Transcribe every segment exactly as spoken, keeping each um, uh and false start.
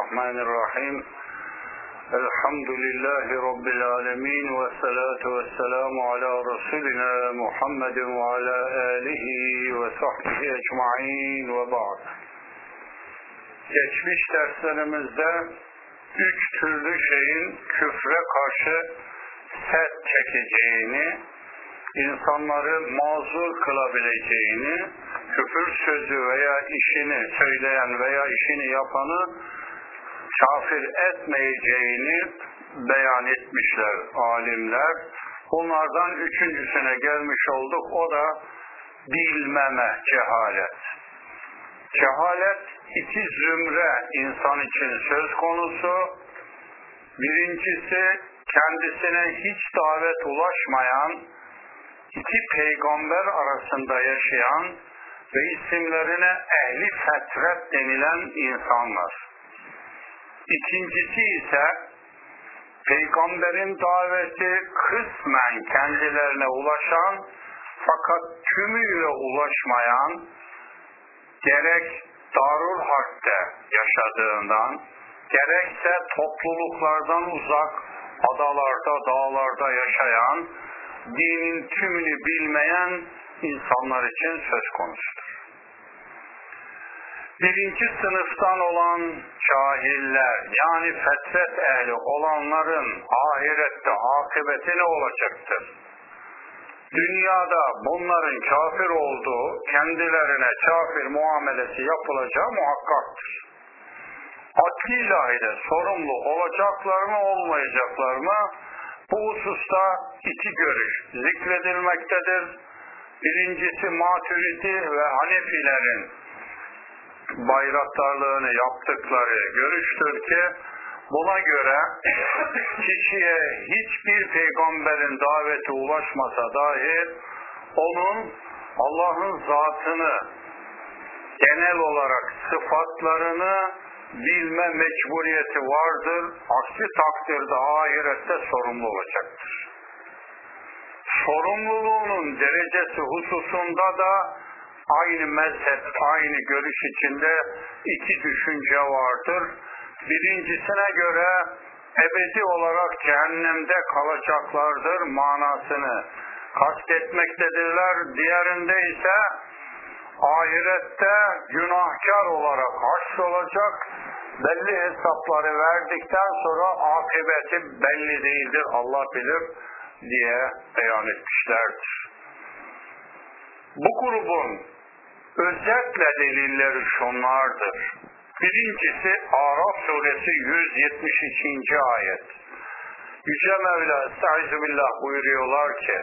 Bismillahirrahmanirrahim. Elhamdülillahi Rabbil alemin ve salatu ve selamu ala Resulina Muhammedin ve ala alihi ve sahbihi ecma'in ve ba'd. Geçmiş derslerimizde üç türlü şeyin küfre karşı set çekeceğini, insanları mazur kılabileceğini, küfür sözü veya işini söyleyen veya işini yapanı kafir etmeyeceğini beyan etmişler alimler. Bunlardan üçüncüsüne gelmiş olduk. O da bilmeme, cehalet. Cehalet iki zümre insan için söz konusu. Birincisi kendisine hiç davet ulaşmayan iki peygamber arasında yaşayan ve isimlerine ehli fetret denilen insanlar. İkincisi ise peygamberin daveti kısmen kendilerine ulaşan fakat tümüyle ulaşmayan, gerek Darul Harp'te yaşadığından, gerekse topluluklardan uzak adalarda, dağlarda yaşayan, dinin tümünü bilmeyen insanlar için söz konusudur. Birinci sınıftan olan cahiller, yani fetret ehli olanların ahirette akıbeti ne olacaktır? Dünyada bunların kafir olduğu, kendilerine kafir muamelesi yapılacağı muhakkaktır. Adli ilahide sorumlu olacaklar mı, olmayacaklar mı? Bu hususta iki görüş zikredilmektedir. Birincisi Maturidi ve Hanefilerin bayraktarlığını yaptıkları görüştür ki buna göre kişiye hiçbir peygamberin daveti ulaşmasa dahi onun Allah'ın zatını, genel olarak sıfatlarını bilme mecburiyeti vardır. Aksi takdirde ahirette sorumlu olacaktır. Sorumluluğunun derecesi hususunda da aynı mezhep, aynı görüş içinde iki düşünce vardır. Birincisine göre ebedi olarak cehennemde kalacaklardır manasını kastetmektedirler. Diğerinde ise ahirette günahkar olarak haşrolacak, belli hesapları verdikten sonra akıbeti belli değildir, Allah bilir diye beyan etmişlerdir. Bu grubun özetle delilleri şunlardır. Birincisi Araf suresi yüz yetmiş ikinci ayet. Yüce Mevla Estağfirullah buyuruyorlar ki,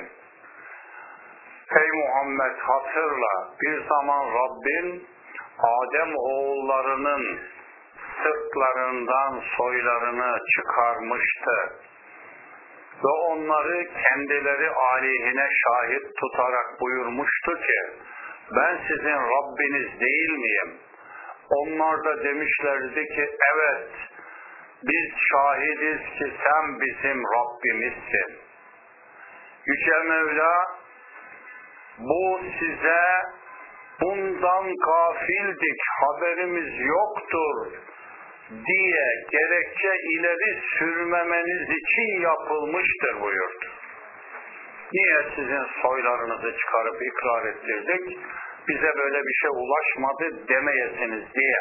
ey Muhammed hatırla, bir zaman Rabbin Adem oğullarının sırtlarından soylarını çıkarmıştı ve onları kendileri aleyhine şahit tutarak buyurmuştu ki, ben sizin Rabbiniz değil miyim? Onlar da demişlerdi ki, evet, biz şahidiz ki sen bizim Rabbimizsin. Yüce Mevla, bu size bundan gafildik, haberimiz yoktur diye gerekçe ileri sürmemeniz için yapılmıştır buyurdu. Niye sizin soylarınızı çıkarıp ikrar ettirdik, bize böyle bir şey ulaşmadı demeyesiniz diye.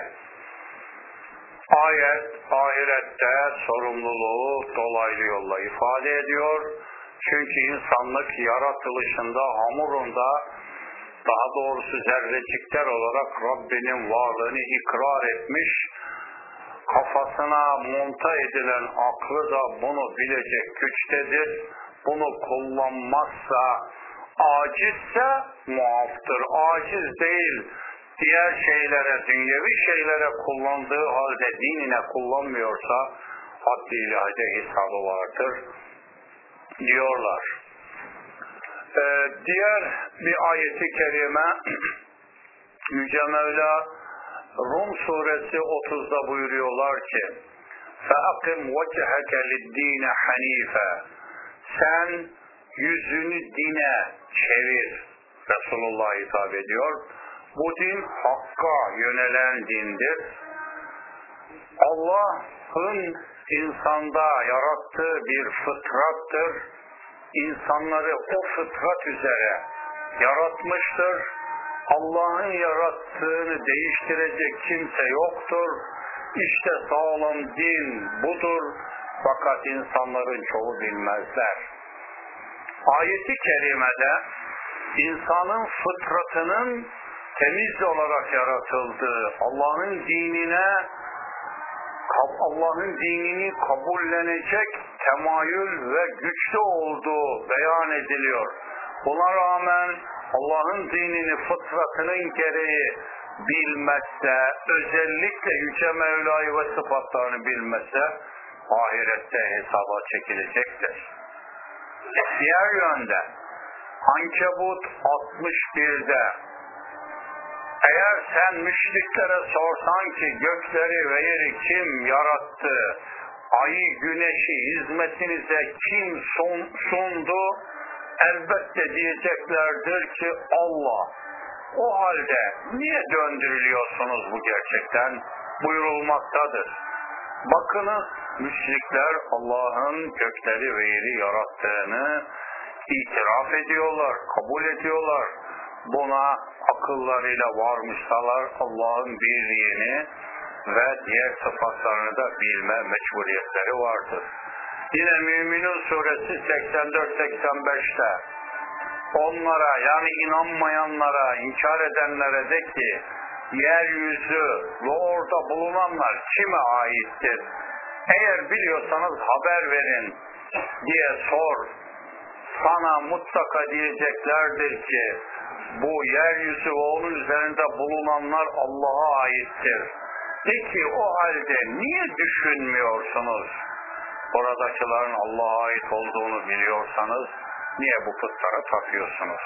Ayet, ahirette sorumluluğu dolaylı yolla ifade ediyor. Çünkü insanlık yaratılışında, hamurunda, daha doğrusu zerrecikler olarak Rabbinin varlığını ikrar etmiş, kafasına monta edilen aklı da bunu bilecek güçtedir. Bunu kullanmazsa, acizse muaftır. Aciz değil, diğer şeylere, dünyevi şeylere kullandığı halde dinine kullanmıyorsa haddi ilahide hesabı vardır diyorlar. Ee, diğer bir ayeti kerime Yüce Mevla Rum suresi otuzda buyuruyorlar ki, فَاَقِمْ وَجْهَكَ لِلدِّينَ حَن۪يفًا sen yüzünü dine çevir. Resulullah hitap ediyor. Bu din hakka yönelen dindir. Allah'ın insanda yarattığı bir fıtrattır. İnsanları o fıtrat üzere yaratmıştır. Allah'ın yarattığını değiştirecek kimse yoktur. İşte sağlam din budur. Fakat insanların çoğu bilmezler. Ayet-i kerimede insanın fıtratının temiz olarak yaratıldığı, Allah'ın dinine, Allah'ın dinini kabullenecek temayül ve güçlü olduğu beyan ediliyor. Buna rağmen Allah'ın dinini fıtratının gereği bilmezse, özellikle Yüce Mevla'yı ve sıfatlarını bilmezse, ahirette hesaba çekilecektir. Diğer yönde, Ankebut altmış birde, eğer sen müşriklere sorsan ki gökleri ve yeri kim yarattı, ayı güneşi hizmetinize kim sundu, elbette diyeceklerdir ki Allah. O halde niye döndürülüyorsunuz bu gerçekten? Buyurulmaktadır. Bakınız, müşrikler Allah'ın gökleri ve yeri yarattığını itiraf ediyorlar, kabul ediyorlar. Buna akıllarıyla varmışsalar Allah'ın birliğini ve diğer sıfatlarını da bilme mecburiyetleri vardır. Yine Müminun suresi seksen dört seksen beşte onlara, yani inanmayanlara, inkar edenlere de ki yeryüzü ve orada bulunanlar kime aittir? Eğer biliyorsanız haber verin diye sor. Sana mutlaka diyeceklerdir ki bu yeryüzü ve onun üzerinde bulunanlar Allah'a aittir. Peki o halde niye düşünmüyorsunuz? Oradakilerin Allah'a ait olduğunu biliyorsanız niye bu putlara tapıyorsunuz?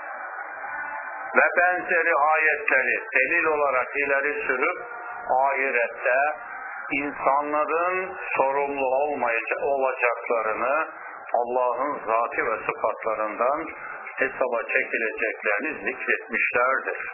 Ve benzeri ayetleri delil olarak ileri sürüp ahirette insanların sorumlu olmayacak olacaklarını, Allah'ın zatı ve sıfatlarından hesaba çekileceklerini zikretmişlerdir.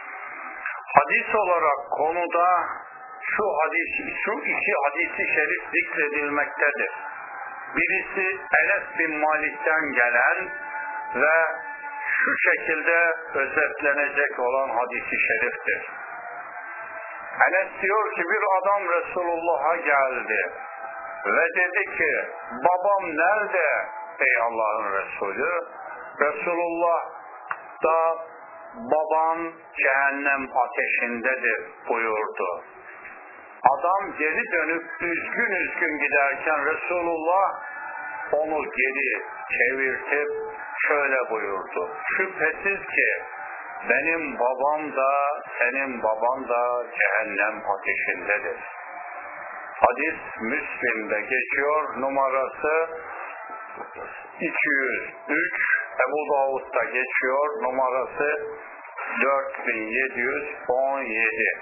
Hadis olarak konuda şu hadis, şu iki hadisi şerif zikredilmektedir. Birisi Enes bin Malik'ten gelen ve şu şekilde özetlenecek olan hadisi şeriftir. Enes diyor ki bir adam Resulullah'a geldi ve dedi ki babam nerede ey Allah'ın Resulü? Resulullah da baban cehennem ateşindedir buyurdu. Adam geri dönüp üzgün üzgün giderken Resulullah onu geri çevirtip şöyle buyurdu. Şüphesiz ki benim babam da senin baban da cehennem ateşindedir. Hadis Müslim'de geçiyor, numarası iki yüz üç, Ebu Davud'da geçiyor, numarası dört bin yedi yüz on yedi.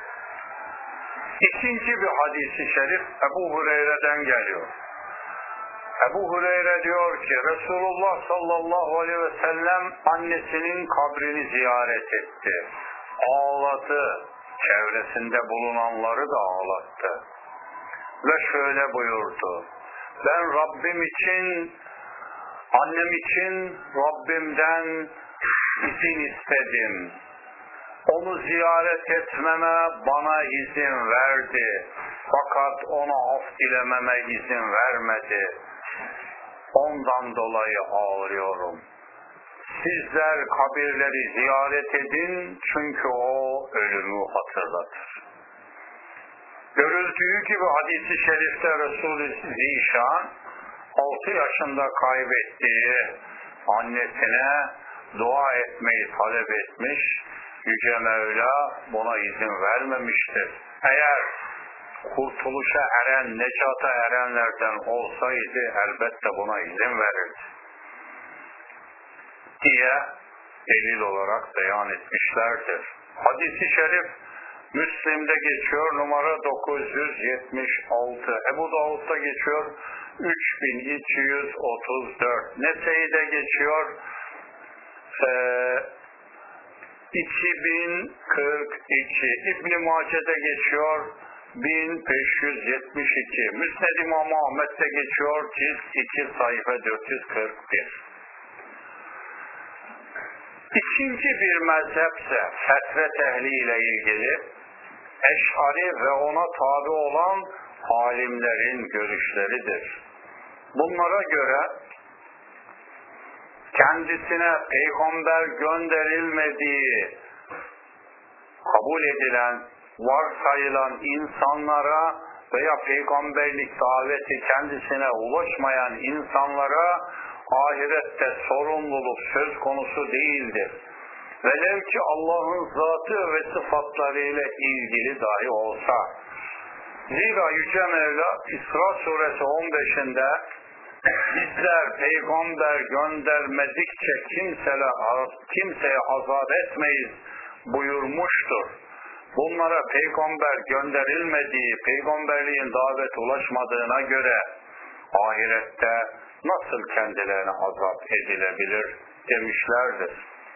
İkinci bir hadis-i şerif Ebu Hureyre'den geliyor. Ebu Hureyre diyor ki Resulullah sallallahu aleyhi ve sellem annesinin kabrini ziyaret etti. Ağladı. Çevresinde bulunanları da ağlattı. Ve şöyle buyurdu. Ben Rabbim için, annem için Rabbimden izin istedim. Onu ziyaret etmeme bana izin verdi. Fakat ona af dilememe izin vermedi. Ondan dolayı ağlıyorum. Sizler kabirleri ziyaret edin çünkü o ölümü hatırlatır. Görüldüğü gibi hadis-i şerifte Resul-i Zişan altı yaşında kaybettiği annesine dua etmeyi talep etmiş. Yüce Mevla buna izin vermemiştir. Eğer kurtuluşa eren, necata erenlerden olsaydı elbette buna izin verirdi diye delil olarak beyan etmişlerdir. Hadis-i şerif Müslim'de geçiyor, numara dokuz yüz yetmiş altı. Ebu Davud'da geçiyor, üç bin iki yüz otuz dört. Nese'de geçiyor, ee, iki bin kırk iki. İbn-i Mace'de geçiyor, bin beş yüz yetmiş iki. Müsned İmam Ahmet'te geçiyor, cilt iki, sayfa dört yüz kırk bir. İkinci bir mezhepse fetret ehliyle ilgili Eş'ari ve ona tabi olan alimlerin görüşleridir. Bunlara göre kendisine peygamber gönderilmediği kabul edilen, varsayılan insanlara veya peygamberlik daveti kendisine ulaşmayan insanlara ahirette sorumluluk söz konusu değildir. Velev ki Allah'ın zatı ve sıfatlarıyla ilgili dahi olsa. Zira Yüce Mevla İsra suresi on beşinde bizler peygamber göndermedikçe kimseler, kimseye azap etmeyiz buyurmuştur. Bunlara peygamber gönderilmediği, peygamberliğin davete ulaşmadığına göre ahirette nasıl kendilerine azap edilebilir demişlerdir.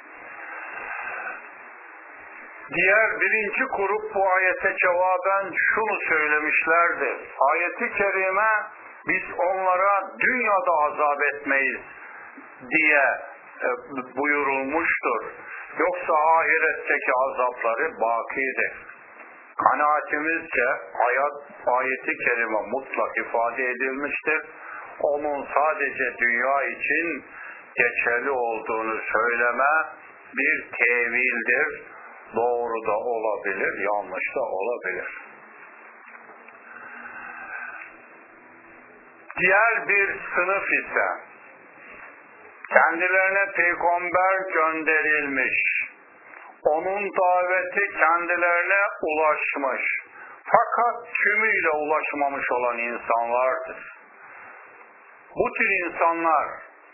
Diğer birinci grup bu ayete cevaben şunu söylemişlerdir. Ayet-i kerime biz onlara dünyada azap etmeyiz diye buyurulmuştur. Yoksa ahiretteki azapları bakidir. Kanaatimizce ayet, ayet-i kerime mutlak ifade edilmiştir. Onun sadece dünya için geçerli olduğunu söyleme bir tevildir. Doğru da olabilir, yanlış da olabilir. Diğer bir sınıf ise kendilerine peygamber gönderilmiş, onun daveti kendilerine ulaşmış, fakat tümüyle ulaşmamış olan insanlardır. Bu tür insanlar,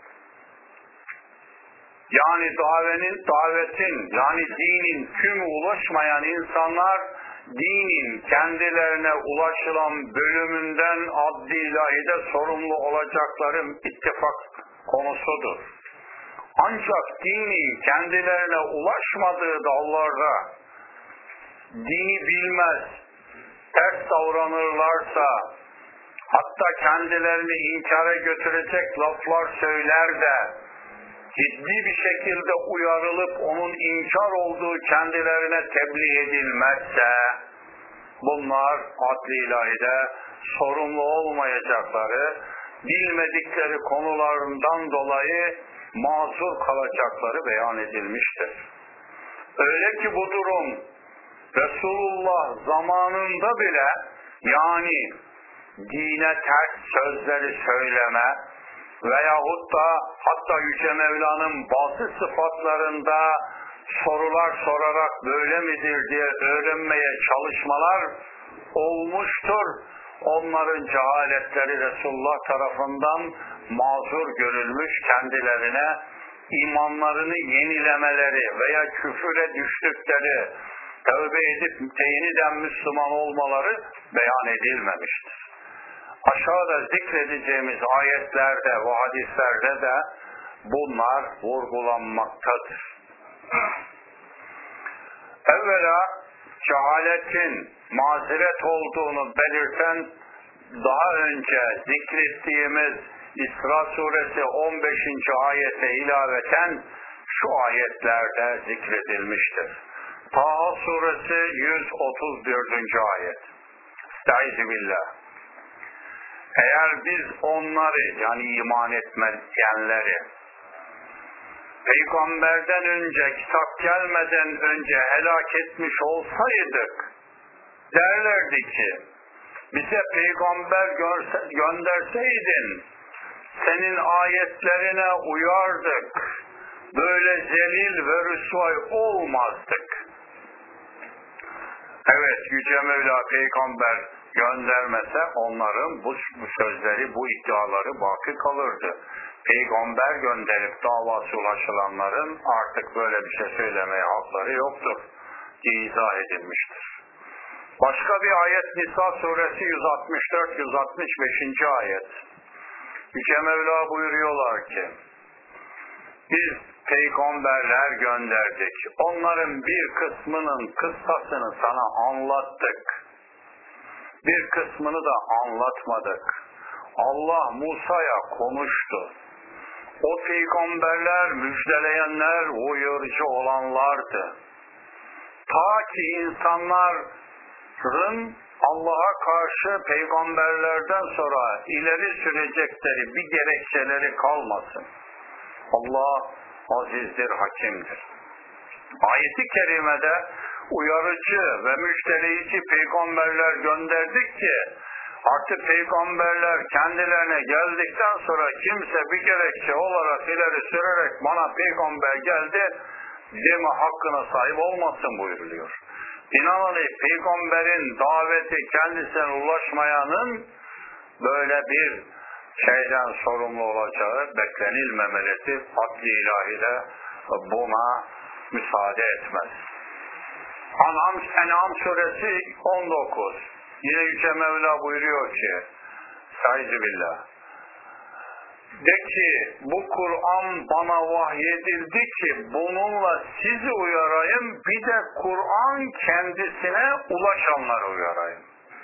yani davetin, davetin, yani dinin tümü ulaşmayan insanlar, dinin kendilerine ulaşılan bölümünden adli ilahide sorumlu olacakları ittifak konusudur. Ancak dinin kendilerine ulaşmadığı dallarda dini bilmez, ters davranırlarsa, hatta kendilerini inkara götürecek laflar söyler de ciddi bir şekilde uyarılıp onun inkar olduğu kendilerine tebliğ edilmezse bunlar adli ilahide sorumlu olmayacakları, bilmedikleri konularından dolayı mazur kalacakları beyan edilmiştir. Öyle ki bu durum Resulullah zamanında bile, yani dine ters sözleri söyleme veyahut da hatta Yüce Mevla'nın bazı sıfatlarında sorular sorarak böyle midir diye öğrenmeye çalışmalar olmuştur. Onların cehaletleri Resulullah tarafından mazur görülmüş, kendilerine imanlarını yenilemeleri veya küfüre düştükleri, tövbe edip yeniden Müslüman olmaları beyan edilmemiştir. Aşağıda zikredeceğimiz ayetlerde ve hadislerde de bunlar vurgulanmaktadır. Evvela cehaletin mazeret olduğunu belirten daha önce zikrettiğimiz İsra suresi on beşinci ayete ilaveten şu ayetlerde zikredilmiştir. Taha suresi yüz otuz dördüncü ayet. Estaizu billah. Eğer biz onları, yani iman etmeyenleri, peygamberden önce, kitap gelmeden önce helak etmiş olsaydık, derlerdi ki, bize peygamber gönderseydin, senin ayetlerine uyardık, böyle zelil ve rüsvay olmazdık. Evet, Yüce Mevla peygamber göndermese onların bu, bu sözleri, bu iddiaları baki kalırdı. Peygamber gönderip davası ulaşılanların artık böyle bir şey söylemeye hakları yoktur diye izah edilmiştir. Başka bir ayet Nisa suresi yüz altmış dört yüz altmış beşinci ayet. Yüce Mevla buyuruyorlar ki, biz peygamberler gönderdik. Onların bir kısmının kıssasını sana anlattık. Bir kısmını da anlatmadık. Allah Musa'ya konuştu. O peygamberler, müjdeleyenler, uyarıcı olanlardı. Ta ki insanların Allah'a karşı peygamberlerden sonra ileri sürecekleri bir gerekçeleri kalmasın. Allah azizdir, hakimdir. Ayet-i kerimede uyarıcı ve müjdeleyici peygamberler gönderdik ki artık peygamberler kendilerine geldikten sonra kimse bir gerekçe olarak ileri sürerek bana peygamber geldi deme hakkına sahip olmasın buyuruluyor. Binaenaleyh peygamberin daveti kendisine ulaşmayanın böyle bir şeyden sorumlu olacağı beklenilmemelidir. Adli ilahi de buna müsaade etmez. An'am, En'am suresi on dokuz. Yine Yüce Mevla buyuruyor ki Estağfirullah. De ki bu Kur'an bana vahyedildi ki bununla sizi uyarayım, bir de Kur'an kendisine ulaşanları uyarayım.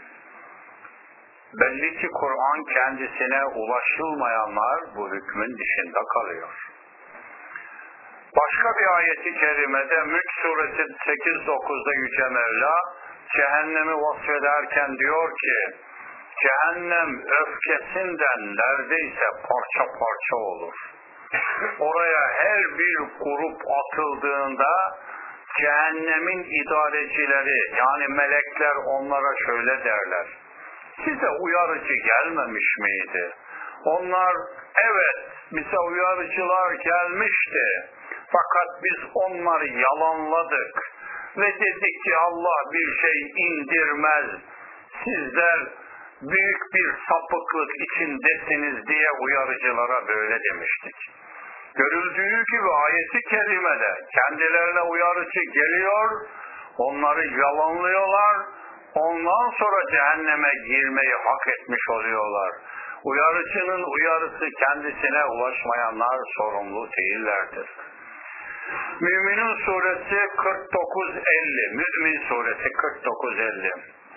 Belli ki Kur'an kendisine ulaşılmayanlar bu hükmün dışında kalıyor. Başka bir ayeti kerimede Mülk suresi sekiz dokuzda Yüce Mevla cehennemi vasfederken diyor ki cehennem öfkesinden neredeyse parça parça olur. Oraya her bir grup atıldığında cehennemin idarecileri yani melekler onlara şöyle derler. Size uyarıcı gelmemiş miydi? Onlar evet bize uyarıcılar gelmişti. Fakat biz onları yalanladık. Ve dedik ki Allah bir şey indirmez. Sizler büyük bir sapıklık içindesiniz diye uyarıcılara böyle demiştik. Görüldüğü gibi ayeti kerimede kendilerine uyarıcı geliyor, onları yalanlıyorlar, ondan sonra cehenneme girmeyi hak etmiş oluyorlar. Uyarıcının uyarısı kendisine ulaşmayanlar sorumlu değillerdir. Müminun suresi kırk dokuz elli. Mümin suresi kırk dokuz elli.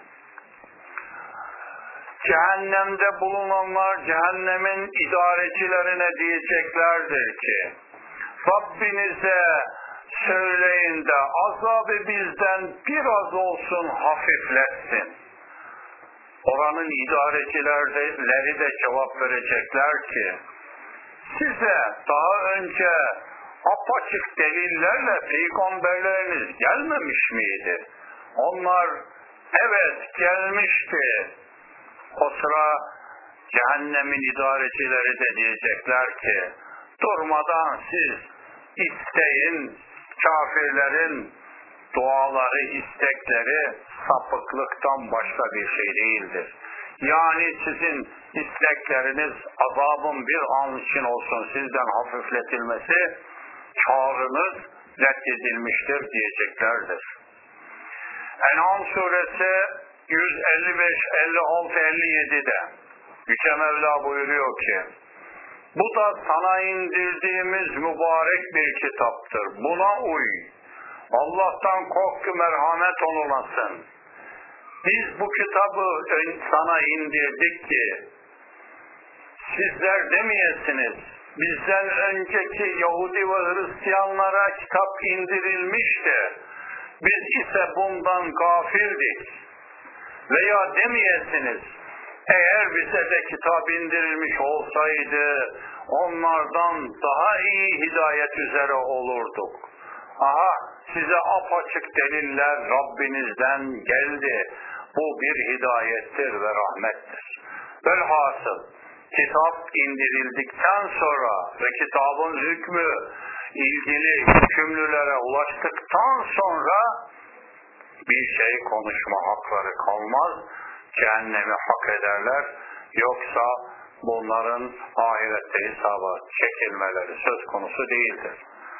Cehennemde bulunanlar cehennemin idarecilerine diyeceklerdir ki Rabbinize söyleyin de azabı bizden biraz olsun hafifletsin. Oranın idarecileri de cevap verecekler ki size daha önce apaçık delillerle peygamberleriniz gelmemiş miydi? Onlar evet gelmişti. O sıra cehennemin idarecileri de diyecekler ki durmadan siz isteyin, kafirlerin duaları, istekleri sapıklıktan başka bir şey değildir. Yani sizin istekleriniz azabın bir an için olsun sizden hafifletilmesi, çağrınız reddedilmiştir diyeceklerdir. En'am suresi yüz elli beş, elli altı, elli yedi'de Yüce Mevla buyuruyor ki bu da sana indirdiğimiz mübarek bir kitaptır. Buna uy. Allah'tan kork ki merhamet olasın. Biz bu kitabı sana indirdik ki sizler demeyesiniz bizden önceki Yahudi ve Hristiyanlara kitap indirilmişti. Biz ise bundan gafildik. Veya demeyesiniz eğer bize de kitap indirilmiş olsaydı onlardan daha iyi hidayet üzere olurduk. Aha size apaçık deliller Rabbinizden geldi. Bu bir hidayettir ve rahmettir. Velhasıl kitap indirildikten sonra ve kitabın hükmü ilgili hükümlülere ulaştıktan sonra bir şey konuşma hakları kalmaz. Cehennemi hak ederler. Yoksa bunların ahirette hesaba çekilmeleri söz konusu değildir.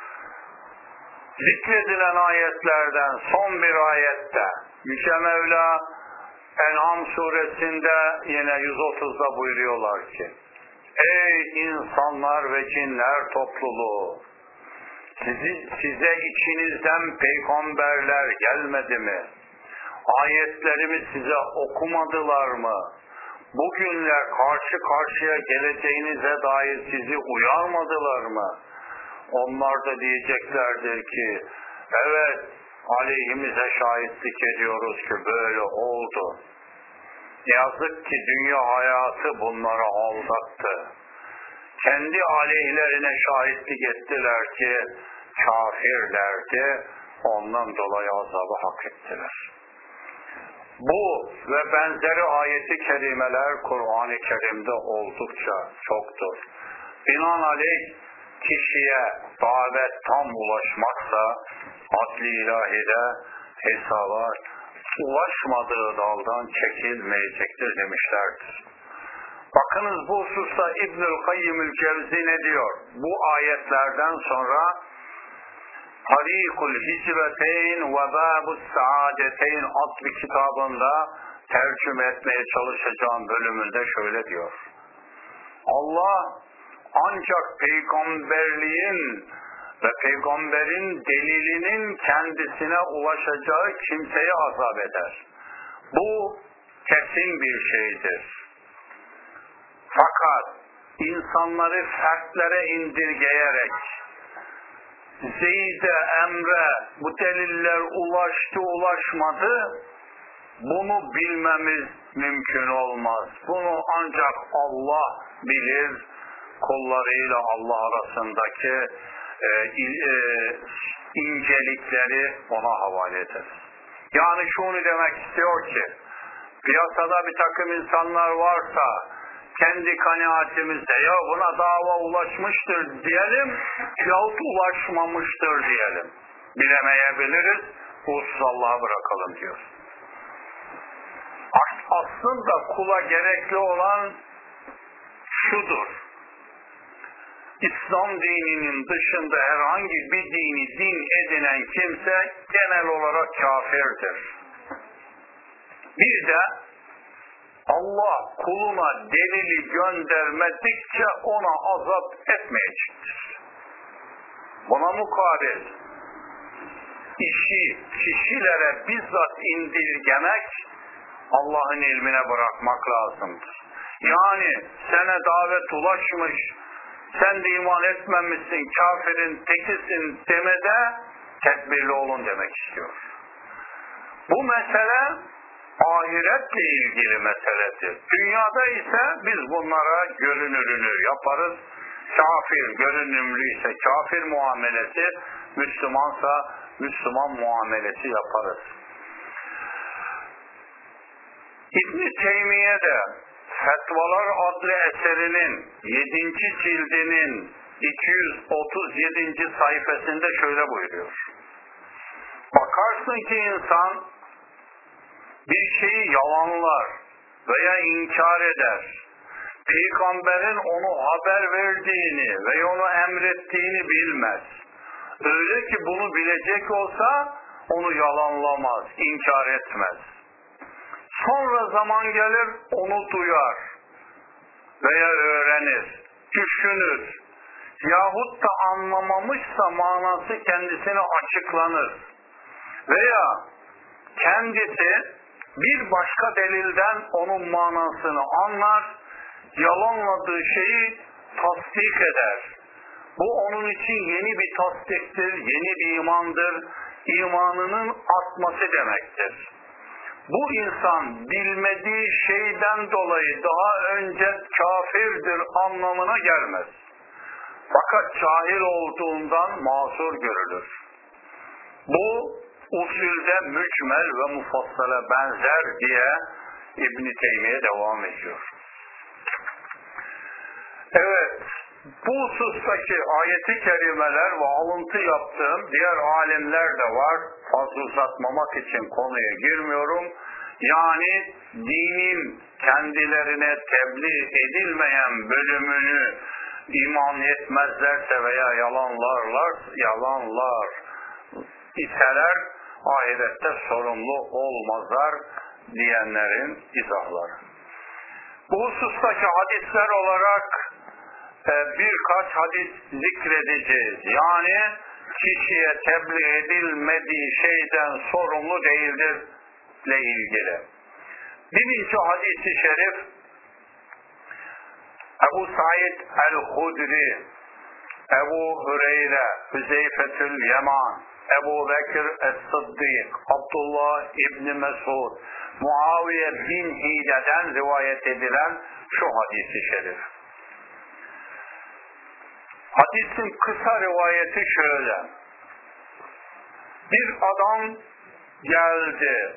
Zikredilen ayetlerden son bir ayette Yüce Mevla En'am suresinde yine yüz otuz'da buyuruyorlar ki ey insanlar ve cinler topluluğu sizi, size içinizden peygamberler gelmedi mi? Ayetlerimi size okumadılar mı? Bugünler karşı karşıya geleceğinize dair sizi uyarmadılar mı? Onlar da diyeceklerdir ki, evet, aleyhimize şahitlik ediyoruz ki böyle oldu. Ne yazık ki dünya hayatı bunları aldattı. Kendi aleyhlerine şahitlik ettiler ki kafirlerdi, ondan dolayı azabı hak ettiler. Bu ve benzeri ayeti kerimeler Kur'an-ı Kerim'de oldukça çoktur. Binaenaleyh kişiye davet tam ulaşmaksa adli ilahide hesaba ulaşmadığı daldan çekilmeyecektir demişlerdir. Bakınız bu hususta İbnül Kayyimül Cevzi ne diyor? Bu ayetlerden sonra Tarikul Hicreteyn ve Babus Saadeteyn adlı kitabında tercüme etmeye çalışacağım bölümünde şöyle diyor. Allah ancak peygamberliğin ve peygamberin delilinin kendisine ulaşacağı kimseyi azap eder. Bu kesin bir şeydir. Fakat insanları fertlere indirgeyerek Zeyd'e, Emre bu deliller ulaştı ulaşmadı, bunu bilmemiz mümkün olmaz. Bunu ancak Allah bilir, kullarıyla Allah arasındaki e, e, incelikleri ona havale eder. Yani şunu demek istiyor ki, piyasada bir takım insanlar varsa, kendi kanaatimizde ya buna dava ulaşmıştır diyelim, yahut ulaşmamıştır diyelim. Bilemeyebiliriz, bu husus Allah'a bırakalım diyor. Aslında kula gerekli olan şudur. İslam dininin dışında herhangi bir dini din edinen kimse genel olarak kafirdir. Bir de Allah kuluna delili göndermedikçe ona azap etmeyecektir. Buna mukabil işi kişilere bizzat indirgemek Allah'ın ilmine bırakmak lazımdır. Yani sana davet ulaşmış, sen de iman etmemişsin, kafirin tekisin demede tedbirli olun demek istiyor. Bu mesele ahiretle ilgili meseledir. Dünyada ise biz bunlara görünürünü yaparız. Kafir görünümlü ise kafir muamelesi, Müslümansa Müslüman muamelesi yaparız. İbn-i Teymiye de Fetvalar adlı eserinin yedinci cildinin iki yüz otuz yedinci sayfasında şöyle buyuruyor. Bakarsın ki insan bir şeyi yalanlar veya inkar eder. Peygamberin onu haber verdiğini ve onu emrettiğini bilmez. Öyle ki bunu bilecek olsa onu yalanlamaz, inkar etmez. Sonra zaman gelir onu duyar veya öğrenir, düşünür. Yahut da anlamamışsa manası kendisine açıklanır. Veya kendisi bir başka delilden onun manasını anlar, yalanladığı şeyi tasdik eder. Bu onun için yeni bir tasdiktir, yeni bir imandır, imanının artması demektir. Bu insan bilmediği şeyden dolayı daha önce kafirdir anlamına gelmez. Fakat cahil olduğundan mazur görülür. Bu usulde mücmel ve mufassale benzer diye İbn-i Teymiye devam ediyor. Evet, bu husustaki ayeti kerimeler ve alıntı yaptığım diğer alimler de var. Fazla uzatmamak için konuya girmiyorum. Yani dinin kendilerine tebliğ edilmeyen bölümünü iman etmezlerse veya yalanlarlar, yalanlar iseler ahirette sorumlu olmazlar diyenlerin izahları. Bu husustaki hadisler olarak birkaç hadis zikredeceğiz. Yani kişiye tebliğ edilmediği şeyden sorumlu değildir haditle ilgili. Birinci hadis-i şerif Ebu Said el-Hudri, Ebu Hüreyre, Hüzeyfetül Yaman, Ebu Bekir es-Sıddık, Abdullah İbni Mesud, Muaviye bin Hile'den rivayet edilen şu hadis-i şerif. Hadisin kısa rivayeti şöyle. Bir adam geldi.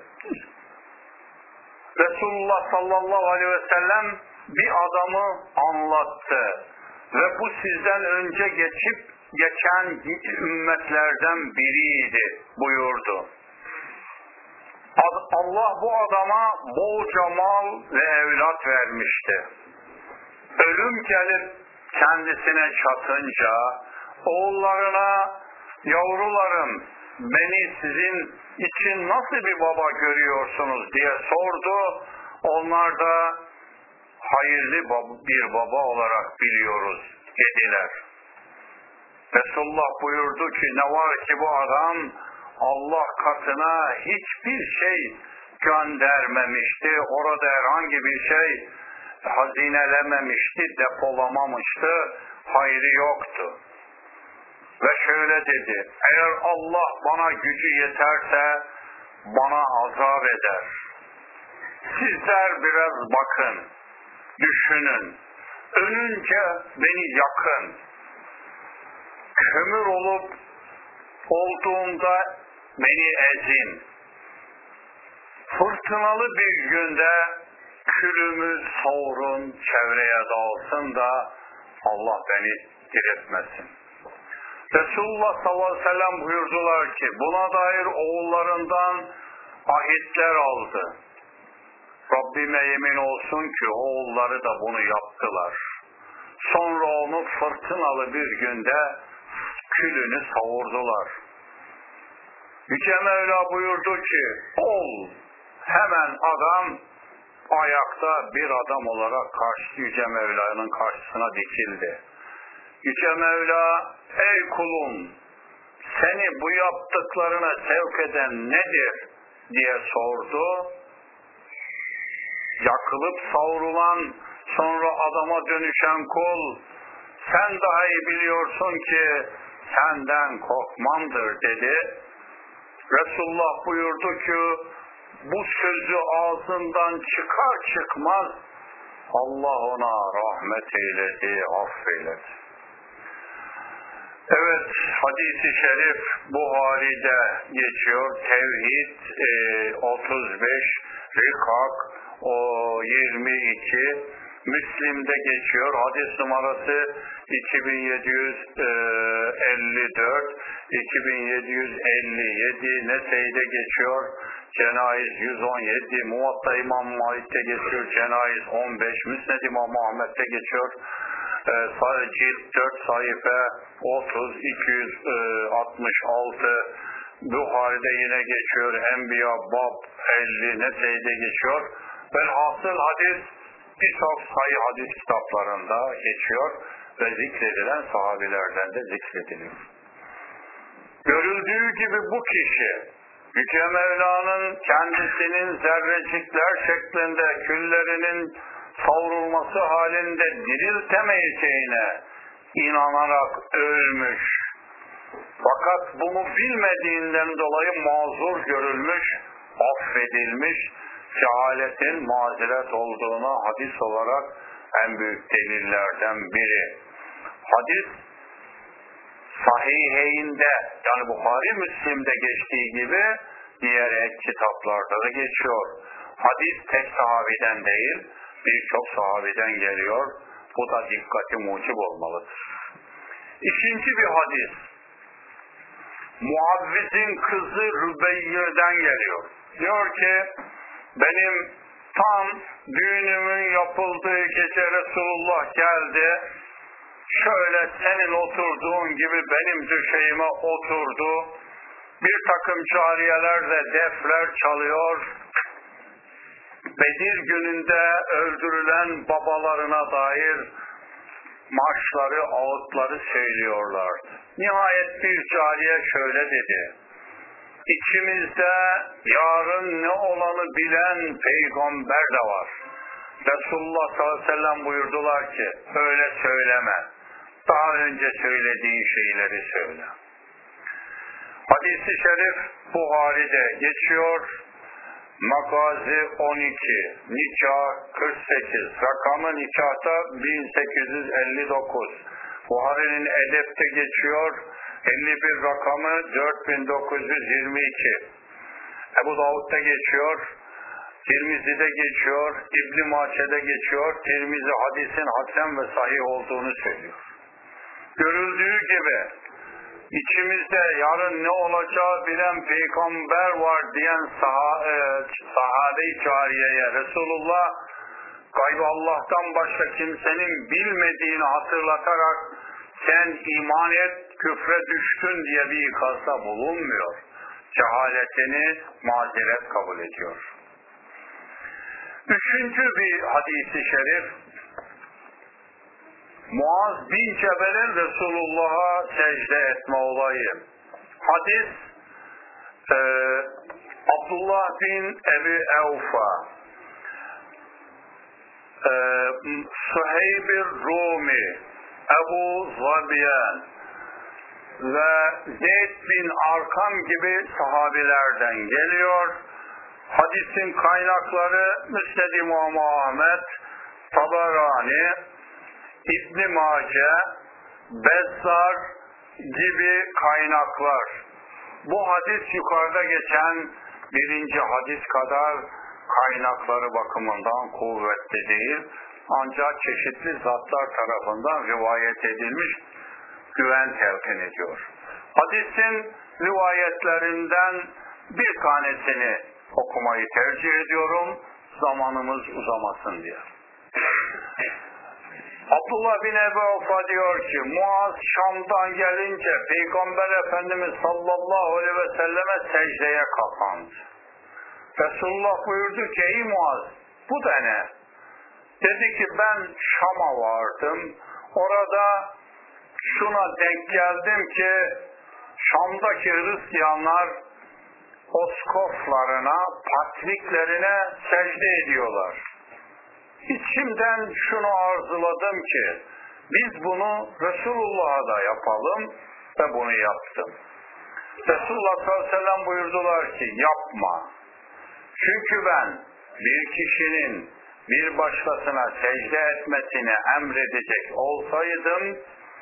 Resulullah sallallahu aleyhi ve sellem bir adamı anlattı. Ve bu sizden önce geçip geçen ümmetlerden biriydi buyurdu. Allah bu adama bolca mal ve evlat vermişti. Ölüm gelip kendisine çatınca oğullarına, yavrularım beni sizin için nasıl bir baba görüyorsunuz diye sordu. Onlar da hayırlı bir baba olarak biliyoruz dediler. Resulullah buyurdu ki ne var ki bu adam Allah katına hiçbir şey göndermemişti. Orada herhangi bir şey hazinelememişti, depolamamıştı. Hayrı yoktu. Ve şöyle dedi. Eğer Allah bana gücü yeterse bana azap eder. Sizler biraz bakın, düşünün. Ölünce beni yakın. Kömür olup olduğumda beni ezin. Fırtınalı bir günde külümü savurun, çevreye dağılsın da Allah beni diriltmesin. Resulullah sallallahu aleyhi ve sellem buyurdular ki buna dair oğullarından ahitler aldı. Rabbime yemin olsun ki oğulları da bunu yaptılar. Sonra onu fırtınalı bir günde külünü savurdular. Yüce Mevla buyurdu ki ol hemen adam ayakta bir adam olarak karşı Yüce Mevla'nın karşısına dikildi. Yüce Mevla ey kulum seni bu yaptıklarına sevk eden nedir diye sordu. Yakılıp savrulan sonra adama dönüşen kul sen daha iyi biliyorsun ki senden korkmamdır dedi. Resulullah buyurdu ki bu sözü ağzından çıkar çıkmaz Allah ona rahmet eyledi, affeyledi. Evet, hadis-i şerif Buhari'de geçiyor. Tevhid e, otuz beş, Rikak o yirmi iki, Müslim'de geçiyor. Hadis numarası iki bin yedi yüz elli dört, iki bin yedi yüz elli yedi, Nesey'de geçiyor. Cenayiz yüz on yedi, Muvatta İmam Malik'te geçiyor. Cenayiz on beş, Müsned İmam Ahmet'te geçiyor. E, cilt dört sayfa otuz, iki yüz altmış altı, Buhari'de yine geçiyor. Enbiya bab elli, Nesey'de geçiyor. Velhasıl hadis birçok sayı hadis kitaplarında geçiyor ve zikredilen sahabelerden de zikrediliyor. Görüldüğü gibi bu kişi Yüce Mevla'nın kendisinin zerrecikler şeklinde küllerinin savrulması halinde diriltemeyeceğine inanarak ölmüş. Fakat bunu bilmediğinden dolayı mazur görülmüş, affedilmiş, cehaletin mazeret olduğuna hadis olarak en büyük delillerden biri. Hadis Sahiheyinde yani Buhari Müslim'de geçtiği gibi diğer ek kitaplarda da geçiyor. Hadis tek sahabeden değil birçok sahabeden geliyor. Bu da dikkati mucib olmalıdır. İkinci bir hadis Muavviz'in kızı Rübeyyir'den geliyor. Diyor ki benim tam düğünümün yapıldığı gece Resulullah geldi. Şöyle senin oturduğun gibi benim döşeğime oturdu. Bir takım cariyeler de defler çalıyor. Bedir gününde öldürülen babalarına dair marşları, ağıtları söylüyorlardı. Nihayet bir cariye şöyle dedi. İçimizde yarın ne olanı bilen peygamber de var. Resulullah sallallahu aleyhi ve sellem buyurdular ki, öyle söyleme. Daha önce söylediğin şeyleri söyle. Hadis-i şerif Buhari'de geçiyor. Magazi on iki, Nikah kırk sekiz, rakamı nikahta bin sekiz yüz elli dokuz. Buhari'nin Edep'te geçiyor. elli bir rakamı dört bin dokuz yüz yirmi iki. Ebu Davud'da geçiyor. Tirmizi'de geçiyor. İbn-i Mace'de geçiyor. Tirmizi hadisin hasen ve sahih olduğunu söylüyor. Görüldüğü gibi İçimizde yarın ne olacağı bilen peygamber var diyen sah e, sahabe-i cariyeye Resulullah gaybı Allah'tan başka kimsenin bilmediğini hatırlatarak sen iman et, küfre düştün diye bir ikazda bulunmuyor. Cehaletini mazeret kabul ediyor. Üçüncü bir hadis-i şerif, Muaz bin Cebel'in Resulullah'a secde etme olayı. Hadis e, Abdullah bin Ebi Evfa, e, Süheyb-i Rumi, Ebu Zabiyen ve Zeyd bin Arkam gibi sahabilerden geliyor. Hadisin kaynakları Müsned İmam Ahmed, Taberani, İbn-i Mace, Bezzar gibi kaynaklar. Bu hadis yukarıda geçen birinci hadis kadar kaynakları bakımından kuvvetli değil. Ancak çeşitli zatlar tarafından rivayet edilmiş, güven telkin ediyor. Hadisin rivayetlerinden bir tanesini okumayı tercih ediyorum, zamanımız uzamasın diye. Abdullah bin Ebu Evfa diyor ki, Muaz Şam'dan gelince Peygamber Efendimiz sallallahu aleyhi ve selleme secdeye kapandı. Resulullah buyurdu ki, ey Muaz, bu da ne? Dedi ki, ben Şam'a vardım. Orada şuna denk geldim ki, Şam'daki Hristiyanlar oskoflarına, patriklerine secde ediyorlar. İçimden şunu arzuladım ki, biz bunu Resulullah'a da yapalım ve bunu yaptım. Resulullah sallallahu aleyhi ve sellem buyurdular ki, yapma. Çünkü ben bir kişinin bir başkasına secde etmesini emredecek olsaydım,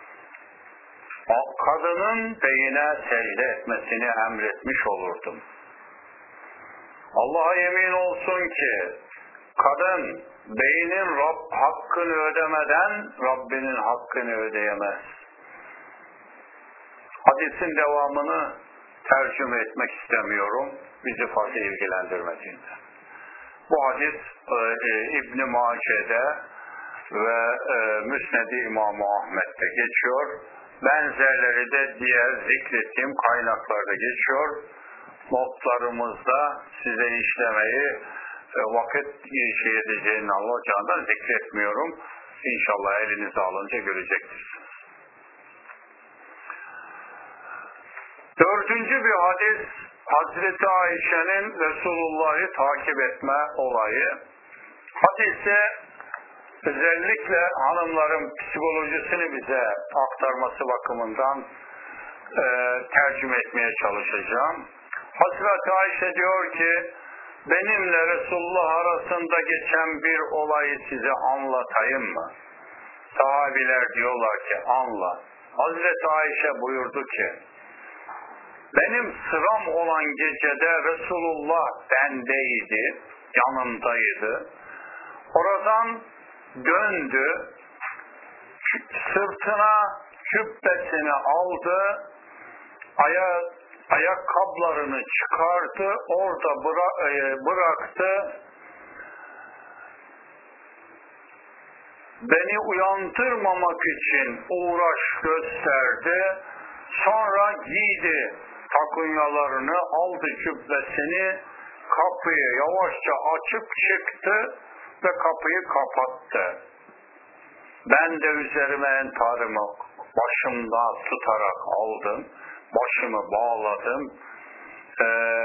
kadının beyine secde etmesini emretmiş olurdum. Allah'a yemin olsun ki, kadın beynin Rab hakkını ödemeden Rabbinin hakkını ödeyemez. Hadisin devamını tercüme etmek istemiyorum, bizi fazla ilgilendirmediğinde. Bu hadis e, İbn-i Mace'de ve e, Müsned-i İmam Ahmet'te geçiyor. Benzerleri de diğer zikrettiğim kaynaklarda geçiyor. Notlarımızda size işlemeyi e, vakit şey edeceğini anlayacağından zikretmiyorum. İnşallah elinize alınca göreceksiniz. Dördüncü bir hadis, Hazreti Ayşe'nin Resulullah'ı takip etme olayı. Hadise özellikle hanımların psikolojisini bize aktarması bakımından e, tercüme etmeye çalışacağım. Hazreti Ayşe diyor ki, benimle Resulullah arasında geçen bir olayı size anlatayım mı? Sahabiler diyorlar ki, anla. Hazreti Ayşe buyurdu ki, benim sıram olan gecede Resulullah bendeydi, yanımdaydı. Oradan döndü, sırtına cübbesini aldı, aya, ayakkabılarını çıkardı, orada bıra, e, bıraktı. Beni uyandırmamak için uğraş gösterdi. Sonra giydi takunyalarını, aldı cübbesini, kapıyı yavaşça açıp çıktı ve kapıyı kapattı. Ben de üzerime entarımı başımda tutarak aldım, başımı bağladım. e,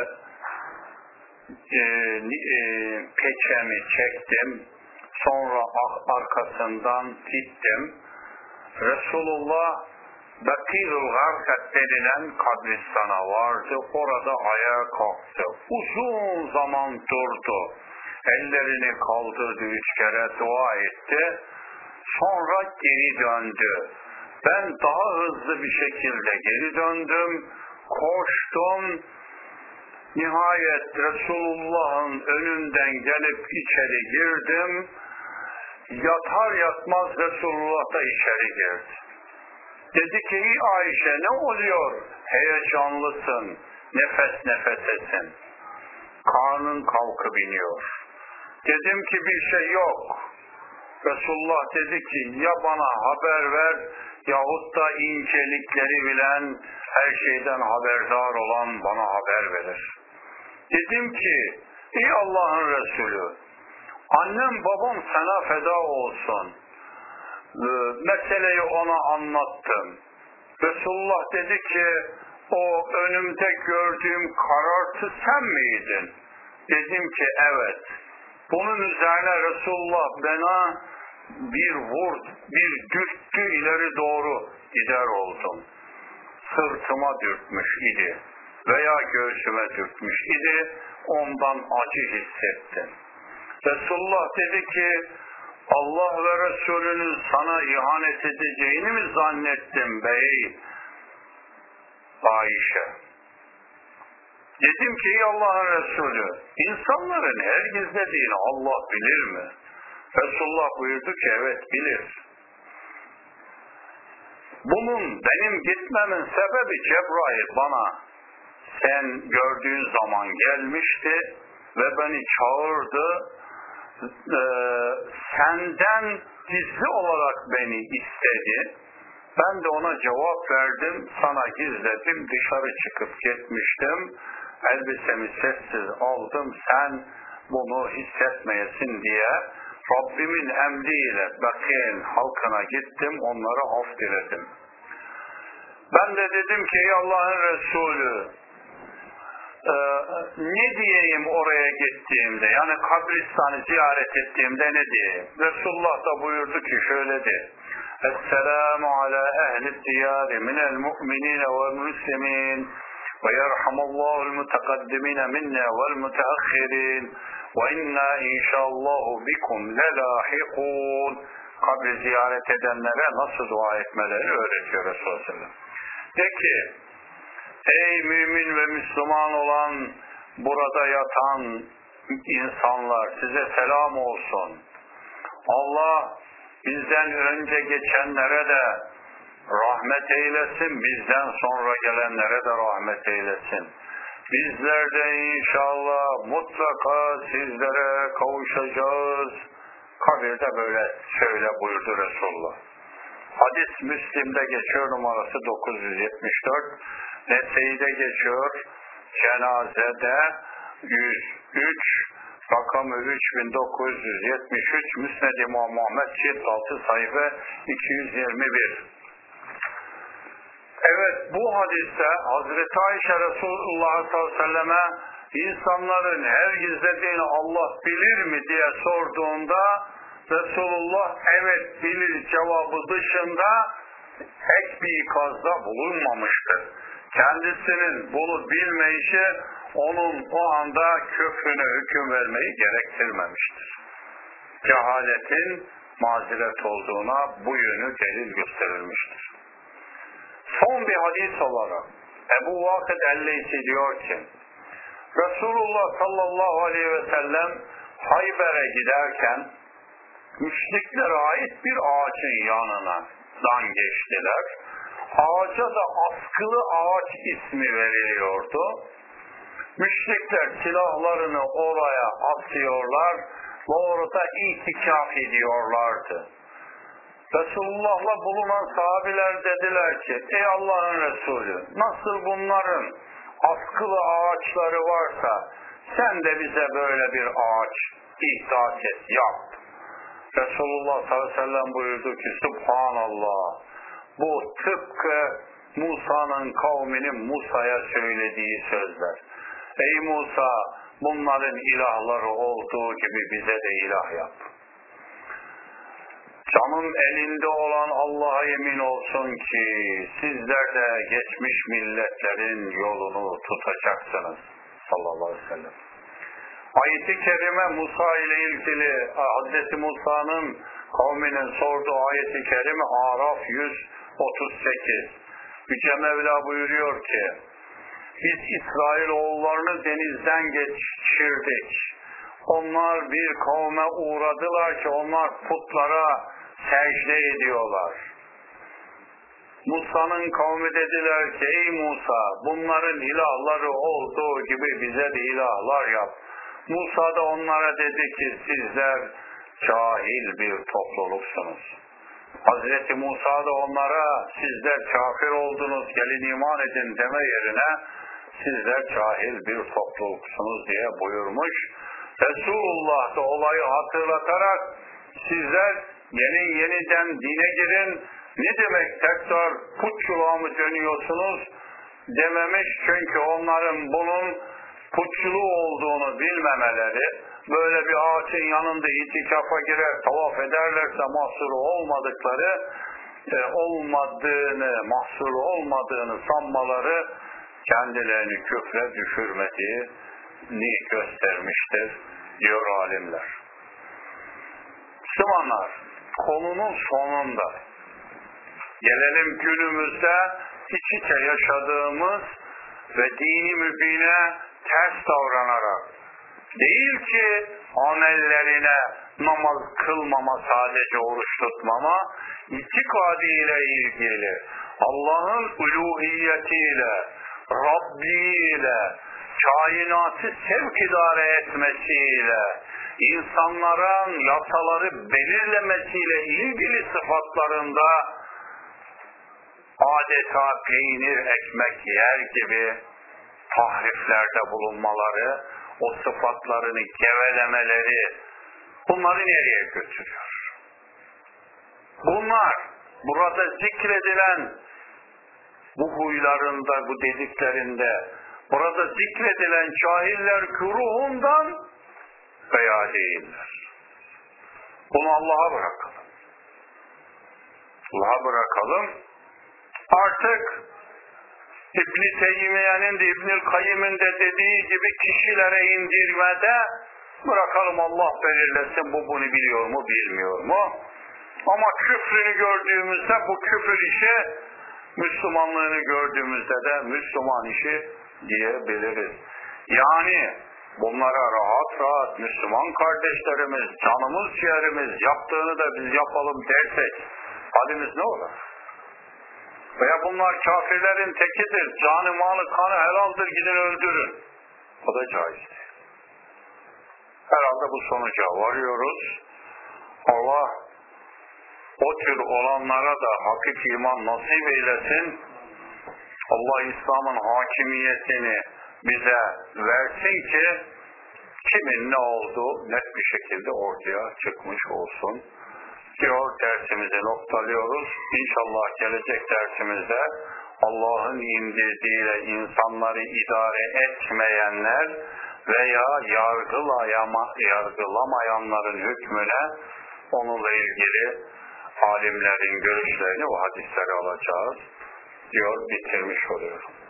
e, e, peçemi çektim. Sonra arkasından gittim. Resulullah Bakî'ül Garkat denilen kabristana vardı. Orada ayağa kalktı. Uzun zaman durdu. Ellerini kaldırdı, üç kere dua etti. Sonra geri döndü. Ben daha hızlı bir şekilde geri döndüm. Koştum. Nihayet Resulullah'ın önünden gelip içeri girdim. Yatar yatmaz Resulullah da içeri girdi. Dedi ki, ey Ayşe, ne oluyor? Heyecanlısın, nefes nefesesin. Karnın kalkıp iniyor. Dedim ki bir şey yok. Resulullah dedi ki, ya bana haber ver yahut da incelikleri bilen, her şeyden haberdar olan bana haber verir. Dedim ki, ey Allah'ın Resulü, annem babam sana feda olsun. Meseleyi ona anlattım. Resulullah dedi ki, o önümde gördüğüm karartı sen miydin? Dedim ki evet. Bunun üzerine Resulullah bana bir vurdu, bir dürttü, ileri doğru gider oldum. Sırtıma dürtmüş idi veya göğsüme dürtmüş idi, ondan acı hissettim. Resulullah dedi ki, Allah ve Resulünün sana ihanet edeceğini mi zannettin bey Ayşe? Dedim ki, ey Allah'ın Resulü, insanların her gizlediğini Allah bilir mi? Resulullah buyurdu ki, evet bilir. Bunun benim gitmemin sebebi Cebrail bana sen gördüğün zaman gelmişti ve beni çağırdı. Ee, senden gizli olarak beni istedi. Ben de ona cevap verdim. Sana gizledim. Dışarı çıkıp gitmiştim. Elbisemi sessiz aldım. Sen bunu hissetmeyesin diye Rabbimin emriyle Bakî'nin halkına gittim. Onlara af diledim. Ben de dedim ki ey Allah'ın Resulü, Ee, ne diyeyim oraya gittiğimde, yani kabristanı ziyaret ettiğimde ne diyeyim? Resulullah da buyurdu ki şöyle de: Esselamu ala ehli diyari minel mu'minine vel muslimin ve yerhamullahul mutekaddimin minne vel muteakhirin ve inna inşallahu bikum lelahikun. Kabri ziyaret edenlere nasıl dua etmeleri öğretiyor Resulullah. De ki, ey mümin ve Müslüman olan burada yatan insanlar, size selam olsun. Allah bizden önce geçenlere de rahmet eylesin, bizden sonra gelenlere de rahmet eylesin. Bizler de inşallah mutlaka sizlere kavuşacağız. Kabirde böyle söyle buyurdu Resulullah. Hadis Müslim'de geçiyor, numarası dokuz yüz yetmiş dört. Nese'de geçiyor, cenazede yüz üç, rakamı üç bin dokuz yüz yetmiş üç, Müsned İmam Muhammed cilt altı sayfa iki yüz yirmi bir. Evet, bu hadiste Hazreti Ayşe Resulullah sallallahu aleyhi ve selleme insanların her gizlediğini Allah bilir mi diye sorduğunda Resulullah evet bilir cevabı dışında tek bir ikazda bulunmamıştır. Kendisinin bunu bilmeyişi onun o anda küfrüne hüküm vermeyi gerektirmemiştir. Cehaletin mazeret olduğuna bu yönü delil gösterilmiştir. Son bir hadis olarak Ebu Vakid el-Leysi diyor ki, Resulullah sallallahu aleyhi ve sellem Hayber'e giderken müşriklere ait bir ağacın yanından geçtiler. Ağaca da askılı ağaç ismi veriliyordu. Müşrikler silahlarını oraya asıyorlar ve orada itikaf ediyorlardı. Resulullah'la bulunan sahabiler dediler ki, ey Allah'ın Resulü, nasıl bunların askılı ağaçları varsa sen de bize böyle bir ağaç ihdas et, yap. Resulullah sallallahu aleyhi ve sellem buyurdu ki, Subhanallah, bu tıpkı Musa'nın kavminin Musa'ya söylediği sözler. ey Musa bunların ilahları olduğu gibi bize de ilah yap. Canım elinde olan Allah'a yemin olsun ki sizler de geçmiş milletlerin yolunu tutacaksınız sallallahu aleyhi ve sellem. Ayet-i kerime Musa ile ilgili Hazreti Musa'nın kavminin sorduğu ayet-i kerime Araf yüz otuz sekiz. Yüce Mevla buyuruyor ki biz İsrailoğullarını denizden geçirdik. Onlar bir kavme uğradılar ki onlar putlara secde ediyorlar. Musa'nın kavmi dediler ki ey Musa bunların ilahları olduğu gibi bize de ilahlar yap. Musa da onlara dedi ki sizler cahil bir topluluksunuz. Hazreti Musa da onlara sizler kafir oldunuz gelin iman edin deme yerine sizler cahil bir topluluksunuz diye buyurmuş. Resulullah da olayı hatırlatarak sizler yeni yeniden dine girin, ne demek tekrar putçuluğa mı dönüyorsunuz dememiş. Çünkü onların bunun putçuluğu olduğunu bilmemeleri, böyle bir ağaçın yanında itikafa girer, tavaf ederlerse mahsuru olmadıkları, e, olmadığını, mahsuru olmadığını sanmaları kendilerini küfre düşürmediğini göstermiştir diyor alimler. Müslümanlar, konunun sonunda gelelim günümüzde iç içe yaşadığımız ve dini mübine ters davranarak değil ki amellerine namaz kılmama, sadece oruç tutmama, itikadiyle ilgili Allah'ın uluhiyetiyle, Rabbiyle, kainatı sevk idare etmesiyle, insanların yasaları belirlemesiyle ilgili sıfatlarında adeta peynir ekmek yer gibi tahriflerde bulunmaları, o sıfatlarını gevelemeleri bunları nereye götürüyor? Bunlar burada zikredilen bu huylarında, bu dediklerinde burada zikredilen cahiller güruhundan veya değiller. Bunu Allah'a bırakalım. Allah'a bırakalım. Artık İbn-i Teymiye'nin de İbn-i Kayyim'in de dediği gibi kişilere indirmede bırakalım Allah belirlesin bu bunu biliyor mu bilmiyor mu? Ama küfrünü gördüğümüzde bu küfür işi, Müslümanlığını gördüğümüzde de Müslüman işi diyebiliriz. Yani bunlara rahat rahat Müslüman kardeşlerimiz, canımız ciğerimiz yaptığını da biz yapalım dersek halimiz ne olur? Veya bunlar kafirlerin tekidir, canı malı kanı helaldir gidin öldürün. O da caiz değil. Herhalde bu sonuca varıyoruz. Allah o tür olanlara da hakiki iman nasip eylesin. Allah İslam'ın hakimiyetini bize versin ki kimin ne olduğu net bir şekilde ortaya çıkmış olsun. Diyor dersimizi noktalıyoruz. İnşallah gelecek dersimizde Allah'ın indirdiğiyle insanları idare etmeyenler veya yargılayama, yargılamayanların hükmüne onunla ilgili alimlerin görüşlerini ve hadisleri alacağız diyor, bitirmiş oluyorum.